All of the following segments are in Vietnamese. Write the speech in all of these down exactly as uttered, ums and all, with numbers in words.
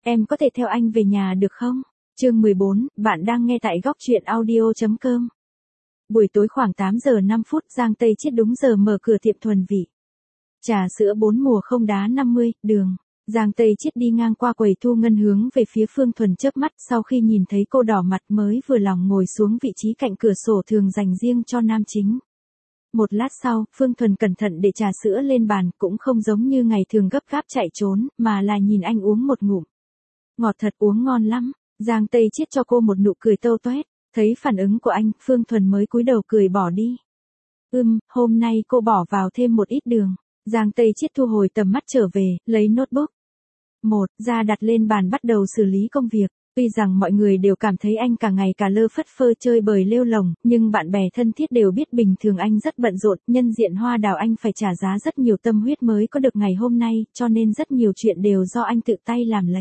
em có thể theo anh về nhà được không? Chương mười bốn, bạn đang nghe tại góc truyện audio.com. Buổi tối khoảng tám giờ năm phút, Giang Tây Chiết đúng giờ mở cửa tiệm thuần vị. Trà sữa bốn mùa không đá năm mươi, đường. Giang Tây Chiết đi ngang qua quầy thu ngân hướng về phía Phương Thuần chớp mắt, sau khi nhìn thấy cô đỏ mặt mới vừa lòng ngồi xuống vị trí cạnh cửa sổ thường dành riêng cho nam chính. Một lát sau, Phương Thuần cẩn thận để trà sữa lên bàn, cũng không giống như ngày thường gấp gáp chạy trốn, mà là nhìn anh uống một ngụm. Ngọt thật, uống ngon lắm. Giang Tây Chiết cho cô một nụ cười tâu toét, thấy phản ứng của anh, Phương Thuần mới cúi đầu cười bỏ đi. Ừm, hôm nay cô bỏ vào thêm một ít đường. Giang Tây Chiết thu hồi tầm mắt trở về, lấy notebook. Một, ra đặt lên bàn bắt đầu xử lý công việc. Tuy rằng mọi người đều cảm thấy anh cả ngày cả lơ phất phơ chơi bời lêu lồng, nhưng bạn bè thân thiết đều biết bình thường anh rất bận rộn, nhân diện hoa đào anh phải trả giá rất nhiều tâm huyết mới có được ngày hôm nay, cho nên rất nhiều chuyện đều do anh tự tay làm lấy.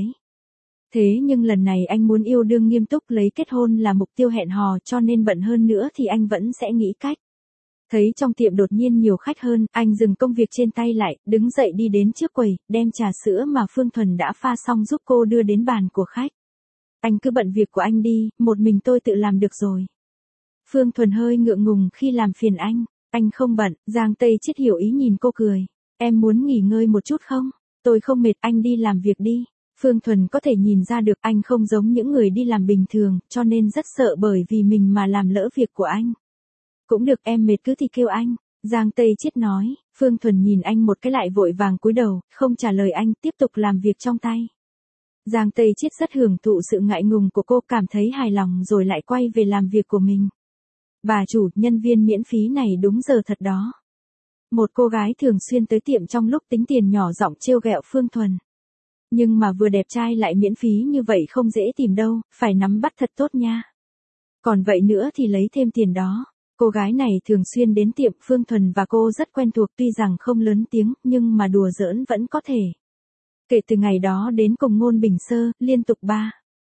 Thế nhưng lần này anh muốn yêu đương nghiêm túc, lấy kết hôn là mục tiêu hẹn hò, cho nên bận hơn nữa thì anh vẫn sẽ nghĩ cách. Thấy trong tiệm đột nhiên nhiều khách hơn, anh dừng công việc trên tay lại, đứng dậy đi đến trước quầy, đem trà sữa mà Phương Thuần đã pha xong giúp cô đưa đến bàn của khách. Anh cứ bận việc của anh đi, một mình tôi tự làm được rồi. Phương Thuần hơi ngượng ngùng khi làm phiền anh. Anh không bận. Giang Tây Chiết hiểu ý nhìn cô cười. Em muốn nghỉ ngơi một chút không? Tôi không mệt, anh đi làm việc đi. Phương Thuần có thể nhìn ra được anh không giống những người đi làm bình thường, cho nên rất sợ bởi vì mình mà làm lỡ việc của anh. Cũng được, em mệt cứ thì kêu anh. Giang Tây Chiết nói. Phương Thuần nhìn anh một cái lại vội vàng cúi đầu, không trả lời anh, tiếp tục làm việc trong tay. Giang Tây Chiết rất hưởng thụ sự ngại ngùng của cô, cảm thấy hài lòng rồi lại quay về làm việc của mình. Bà chủ, nhân viên miễn phí này đúng giờ thật đó. Một cô gái thường xuyên tới tiệm trong lúc tính tiền nhỏ giọng trêu ghẹo Phương Thuần. Nhưng mà vừa đẹp trai lại miễn phí như vậy không dễ tìm đâu, phải nắm bắt thật tốt nha. Còn vậy nữa thì lấy thêm tiền đó. Cô gái này thường xuyên đến tiệm, Phương Thuần và cô rất quen thuộc, tuy rằng không lớn tiếng, nhưng mà đùa giỡn vẫn có thể. Kể từ ngày đó đến cùng Ngôn Bình Sơ, liên tục ba,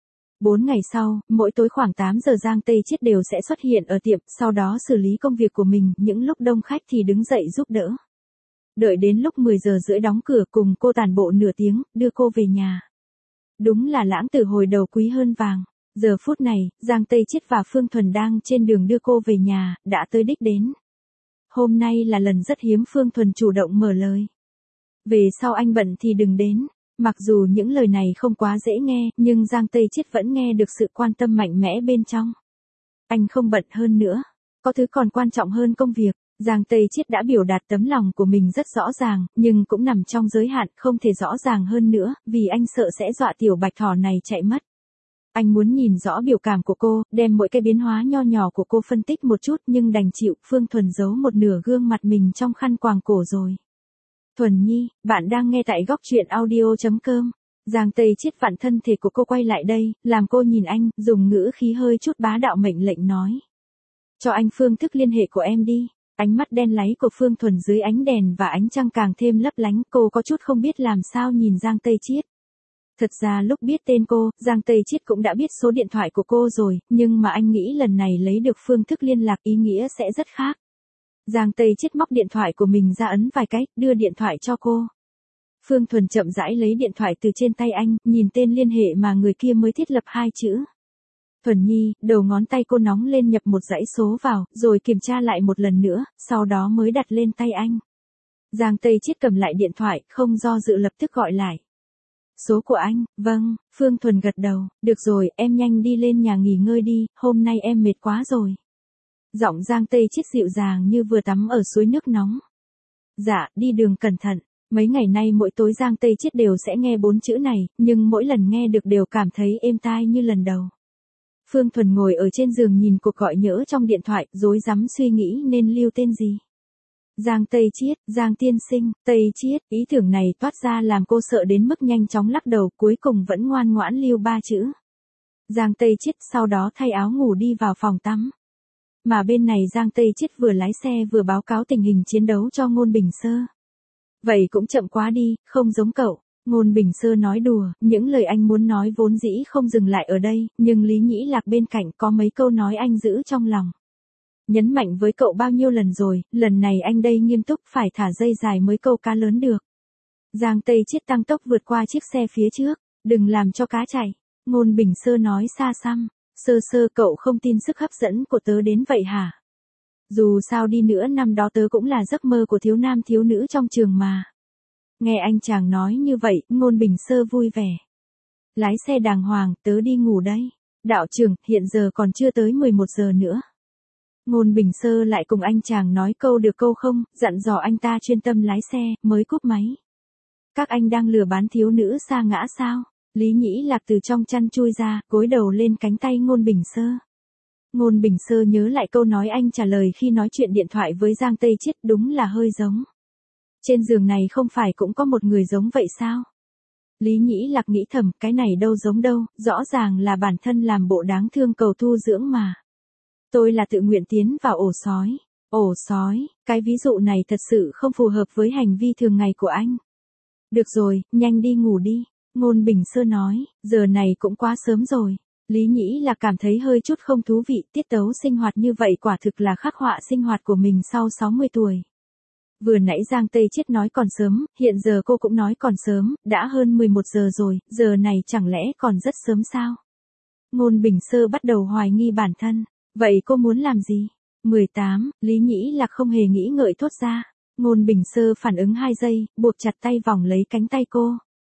bốn ngày sau, mỗi tối khoảng tám giờ Giang Tây Chiết đều sẽ xuất hiện ở tiệm, sau đó xử lý công việc của mình, những lúc đông khách thì đứng dậy giúp đỡ. Đợi đến lúc mười giờ rưỡi đóng cửa cùng cô tản bộ nửa tiếng, đưa cô về nhà. Đúng là lãng tử hồi đầu quý hơn vàng. Giờ phút này, Giang Tây Chiết và Phương Thuần đang trên đường đưa cô về nhà, đã tới đích đến. Hôm nay là lần rất hiếm Phương Thuần chủ động mở lời. Về sau anh bận thì đừng đến. Mặc dù những lời này không quá dễ nghe, nhưng Giang Tây Chiết vẫn nghe được sự quan tâm mạnh mẽ bên trong. Anh không bận hơn nữa. Có thứ còn quan trọng hơn công việc. Giang Tây Chiết đã biểu đạt tấm lòng của mình rất rõ ràng, nhưng cũng nằm trong giới hạn, không thể rõ ràng hơn nữa, vì anh sợ sẽ dọa tiểu bạch thỏ này chạy mất. Anh muốn nhìn rõ biểu cảm của cô, đem mỗi cái biến hóa nho nhỏ của cô phân tích một chút, nhưng đành chịu. Phương Thuần giấu một nửa gương mặt mình trong khăn quàng cổ rồi. Thuần Nhi, bạn đang nghe tại góc truyện audio.com. Giang Tây Chiết vặn thân thể của cô quay lại đây, làm cô nhìn anh, dùng ngữ khí hơi chút bá đạo mệnh lệnh nói. Cho anh phương thức liên hệ của em đi. Ánh mắt đen láy của Phương Thuần dưới ánh đèn và ánh trăng càng thêm lấp lánh, cô có chút không biết làm sao nhìn Giang Tây Chiết. Thật ra lúc biết tên cô, Giang Tây Chiết cũng đã biết số điện thoại của cô rồi, nhưng mà anh nghĩ lần này lấy được phương thức liên lạc ý nghĩa sẽ rất khác. Giang Tây Chiết móc điện thoại của mình ra ấn vài cái, đưa điện thoại cho cô. Phương Thuần chậm rãi lấy điện thoại từ trên tay anh, nhìn tên liên hệ mà người kia mới thiết lập hai chữ. Thuần Nhi, đầu ngón tay cô nóng lên nhập một dãy số vào, rồi kiểm tra lại một lần nữa, sau đó mới đặt lên tay anh. Giang Tây Chiết cầm lại điện thoại, không do dự lập tức gọi lại. Số của anh, vâng, Phương Thuần gật đầu, được rồi, em nhanh đi lên nhà nghỉ ngơi đi, hôm nay em mệt quá rồi. Giọng Giang Tây Chiết dịu dàng như vừa tắm ở suối nước nóng. Dạ, đi đường cẩn thận. Mấy ngày nay mỗi tối Giang Tây Chiết đều sẽ nghe bốn chữ này, nhưng mỗi lần nghe được đều cảm thấy êm tai như lần đầu. Phương Thuần ngồi ở trên giường nhìn cuộc gọi nhỡ trong điện thoại, rối rắm suy nghĩ nên lưu tên gì. Giang Tây Chiết, Giang tiên sinh, Tây Chiết, ý tưởng này toát ra làm cô sợ đến mức nhanh chóng lắc đầu, cuối cùng vẫn ngoan ngoãn lưu ba chữ. Giang Tây Chiết sau đó thay áo ngủ đi vào phòng tắm. Mà bên này Giang Tây Chiết vừa lái xe vừa báo cáo tình hình chiến đấu cho Ngôn Bình Sơ. Vậy cũng chậm quá đi, không giống cậu. Ngôn Bình Sơ nói đùa, những lời anh muốn nói vốn dĩ không dừng lại ở đây, nhưng Lý Nhĩ Lạc bên cạnh có mấy câu nói anh giữ trong lòng. Nhấn mạnh với cậu bao nhiêu lần rồi, lần này anh đây nghiêm túc phải thả dây dài mới câu cá lớn được. Giang Tây Chiết tăng tốc vượt qua chiếc xe phía trước. Đừng làm cho cá chảy. Ngôn Bình Sơ nói xa xăm. Sơ sơ cậu không tin sức hấp dẫn của tớ đến vậy hả? Dù sao đi nữa năm đó tớ cũng là giấc mơ của thiếu nam thiếu nữ trong trường mà. Nghe anh chàng nói như vậy, Ngôn Bình Sơ vui vẻ. Lái xe đàng hoàng, tớ đi ngủ đây. Đạo trưởng, hiện giờ còn chưa tới mười một giờ nữa. Ngôn Bình Sơ lại cùng anh chàng nói câu được câu không, dặn dò anh ta chuyên tâm lái xe, mới cúp máy. Các anh đang lừa bán thiếu nữ sa ngã sao? Lý Nhĩ Lạc từ trong chăn chui ra, gối đầu lên cánh tay Ngôn Bình Sơ. Ngôn Bình Sơ nhớ lại câu nói anh trả lời khi nói chuyện điện thoại với Giang Tây Chiết, đúng là hơi giống. Trên giường này không phải cũng có một người giống vậy sao? Lý Nhĩ Lạc nghĩ thầm, cái này đâu giống đâu, rõ ràng là bản thân làm bộ đáng thương cầu thu dưỡng mà. Tôi là tự nguyện tiến vào ổ sói. Ổ sói, cái ví dụ này thật sự không phù hợp với hành vi thường ngày của anh. Được rồi, nhanh đi ngủ đi. Ngôn Bình Sơ nói, giờ này cũng quá sớm rồi. Lý Nhĩ là cảm thấy hơi chút không thú vị, tiết tấu sinh hoạt như vậy quả thực là khắc họa sinh hoạt của mình sau sáu mươi tuổi. Vừa nãy Giang Tây Chiết nói còn sớm, hiện giờ cô cũng nói còn sớm, đã hơn mười một giờ rồi, giờ này chẳng lẽ còn rất sớm sao? Ngôn Bình Sơ bắt đầu hoài nghi bản thân, vậy cô muốn làm gì? mười tám, Lý Nhĩ là không hề nghĩ ngợi thốt ra. Ngôn Bình Sơ phản ứng hai giây, buộc chặt tay vòng lấy cánh tay cô.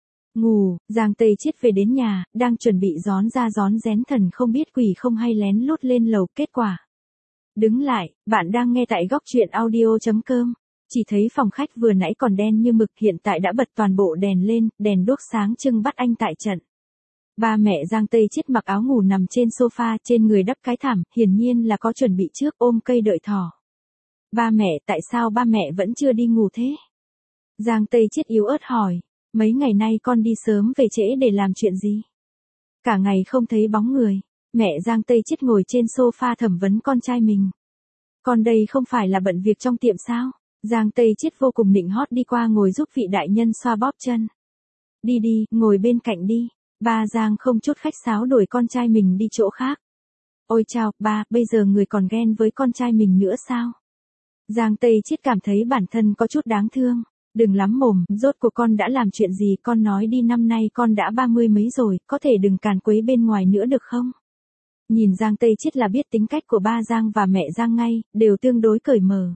Ngủ, Giang Tây Chiết về đến nhà, đang chuẩn bị gión ra gión rén thần không biết quỷ không hay lén lút lên lầu, kết quả. Đứng lại, bạn đang nghe tại góc truyện audio.com. Chỉ thấy phòng khách vừa nãy còn đen như mực hiện tại đã bật toàn bộ đèn lên, đèn đuốc sáng trưng bắt anh tại trận. Ba mẹ Giang Tây Chiết mặc áo ngủ nằm trên sofa, trên người đắp cái thảm, hiển nhiên là có chuẩn bị trước, ôm cây đợi thỏ. Ba mẹ, tại sao ba mẹ vẫn chưa đi ngủ thế? Giang Tây Chiết yếu ớt hỏi, mấy ngày nay con đi sớm về trễ để làm chuyện gì? Cả ngày không thấy bóng người. Mẹ Giang Tây Chiết ngồi trên sofa thẩm vấn con trai mình. Con đây không phải là bận việc trong tiệm sao? Giang Tây Chiết vô cùng nịnh hót đi qua ngồi giúp vị đại nhân xoa bóp chân. Đi đi, ngồi bên cạnh đi. Ba Giang không chút khách sáo đuổi con trai mình đi chỗ khác. Ôi chao, ba, bây giờ người còn ghen với con trai mình nữa sao? Giang Tây Chiết cảm thấy bản thân có chút đáng thương. Đừng lắm mồm, rốt cuộc con đã làm chuyện gì, con nói đi, năm nay con đã ba mươi mấy rồi, có thể đừng càn quấy bên ngoài nữa được không? Nhìn Giang Tây Chiết là biết tính cách của ba Giang và mẹ Giang ngay, đều tương đối cởi mở.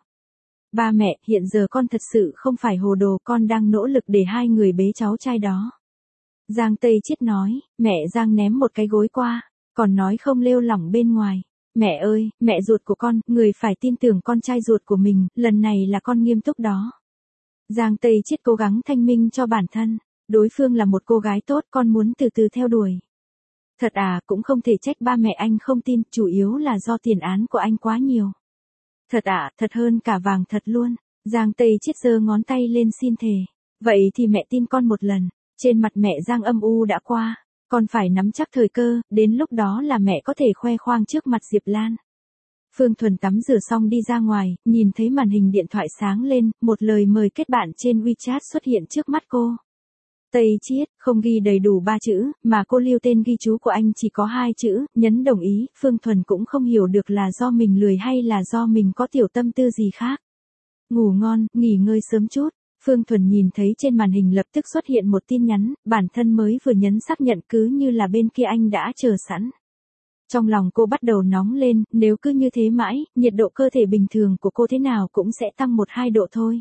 Ba mẹ, hiện giờ con thật sự không phải hồ đồ, con đang nỗ lực để hai người bế cháu trai đó. Giang Tây Chiết nói, mẹ Giang ném một cái gối qua, còn nói không lêu lỏng bên ngoài. Mẹ ơi, mẹ ruột của con, người phải tin tưởng con trai ruột của mình, lần này là con nghiêm túc đó. Giang Tây Chiết cố gắng thanh minh cho bản thân, đối phương là một cô gái tốt, con muốn từ từ theo đuổi. Thật à, cũng không thể trách ba mẹ anh không tin, chủ yếu là do tiền án của anh quá nhiều. Thật ạ, à, thật hơn cả vàng thật luôn. Giang Tây Chiết giơ ngón tay lên xin thề. Vậy thì mẹ tin con một lần. Trên mặt mẹ Giang âm u đã qua. Con phải nắm chắc thời cơ, đến lúc đó là mẹ có thể khoe khoang trước mặt Diệp Lan. Phương Thuần tắm rửa xong đi ra ngoài, nhìn thấy màn hình điện thoại sáng lên, một lời mời kết bạn trên WeChat xuất hiện trước mắt cô. Tây Chiết, không ghi đầy đủ ba chữ, mà cô lưu tên ghi chú của anh chỉ có hai chữ, nhấn đồng ý. Phương Thuần cũng không hiểu được là do mình lười hay là do mình có tiểu tâm tư gì khác. Ngủ ngon, nghỉ ngơi sớm chút. Phương Thuần nhìn thấy trên màn hình lập tức xuất hiện một tin nhắn, bản thân mới vừa nhấn xác nhận cứ như là bên kia anh đã chờ sẵn. Trong lòng cô bắt đầu nóng lên, nếu cứ như thế mãi, nhiệt độ cơ thể bình thường của cô thế nào cũng sẽ tăng một hai độ thôi.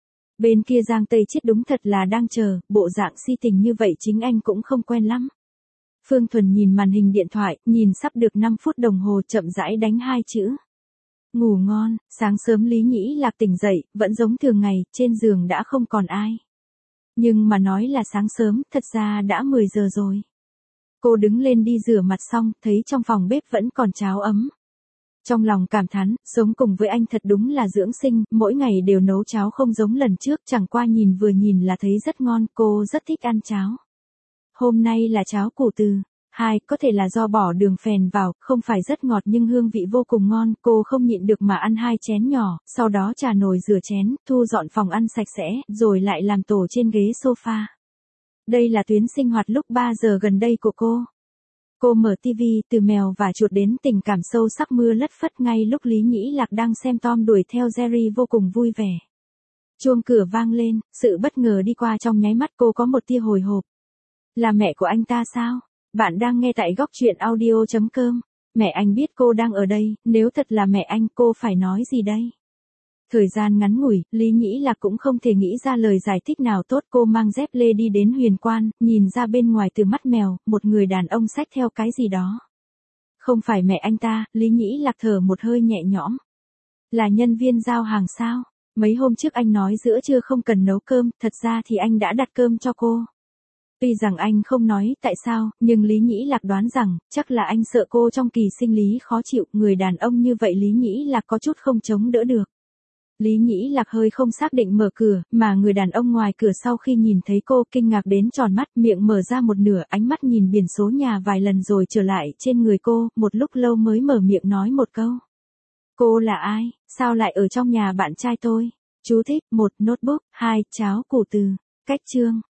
Bên kia Giang Tây Chiết đúng thật là đang chờ, bộ dạng si tình như vậy chính anh cũng không quen lắm. Phương Thuần nhìn màn hình điện thoại, nhìn sắp được năm phút đồng hồ chậm rãi đánh hai chữ. Ngủ ngon, sáng sớm Lý Nhĩ Lạc tỉnh dậy, vẫn giống thường ngày, trên giường đã không còn ai. Nhưng mà nói là sáng sớm, thật ra đã mười giờ rồi. Cô đứng lên đi rửa mặt xong, thấy trong phòng bếp vẫn còn cháo ấm. Trong lòng cảm thán, sống cùng với anh thật đúng là dưỡng sinh, mỗi ngày đều nấu cháo không giống lần trước, chẳng qua nhìn vừa nhìn là thấy rất ngon, cô rất thích ăn cháo. Hôm nay là cháo củ từ. Hai, có thể là do bỏ đường phèn vào, không phải rất ngọt nhưng hương vị vô cùng ngon, cô không nhịn được mà ăn hai chén nhỏ, sau đó trà nồi rửa chén, thu dọn phòng ăn sạch sẽ, rồi lại làm tổ trên ghế sofa. Đây là tuyến sinh hoạt lúc ba giờ gần đây của cô. Cô mở tivi, từ mèo và chuột đến tình cảm sâu sắc mưa lất phất ngay lúc Lý Nhĩ Lạc đang xem Tom đuổi theo Jerry vô cùng vui vẻ. Chuông cửa vang lên, sự bất ngờ đi qua trong nháy mắt cô có một tia hồi hộp. Là mẹ của anh ta sao? Bạn đang nghe tại góc chuyện audio chấm com. Mẹ anh biết cô đang ở đây, nếu thật là mẹ anh cô phải nói gì đây? Thời gian ngắn ngủi, Lý Nhĩ Lạc cũng không thể nghĩ ra lời giải thích nào tốt. Cô mang dép lê đi đến Huyền Quan, nhìn ra bên ngoài từ mắt mèo, một người đàn ông xách theo cái gì đó. Không phải mẹ anh ta, Lý Nhĩ Lạc thở một hơi nhẹ nhõm. Là nhân viên giao hàng sao? Mấy hôm trước anh nói giữa trưa không cần nấu cơm, thật ra thì anh đã đặt cơm cho cô. Tuy rằng anh không nói tại sao, nhưng Lý Nhĩ Lạc đoán rằng, chắc là anh sợ cô trong kỳ sinh lý khó chịu, người đàn ông như vậy Lý Nhĩ Lạc có chút không chống đỡ được. Lý Nhĩ Lạc hơi không xác định mở cửa, mà người đàn ông ngoài cửa sau khi nhìn thấy cô kinh ngạc đến tròn mắt, miệng mở ra một nửa, ánh mắt nhìn biển số nhà vài lần rồi trở lại trên người cô, một lúc lâu mới mở miệng nói một câu. Cô là ai, sao lại ở trong nhà bạn trai tôi? Chú thích, một notebook, hai cháo củ từ. Cách chương.